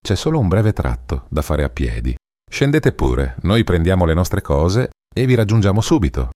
C'è solo un breve tratto da fare a piedi. Scendete pure, noi prendiamo le nostre cose e vi raggiungiamo subito.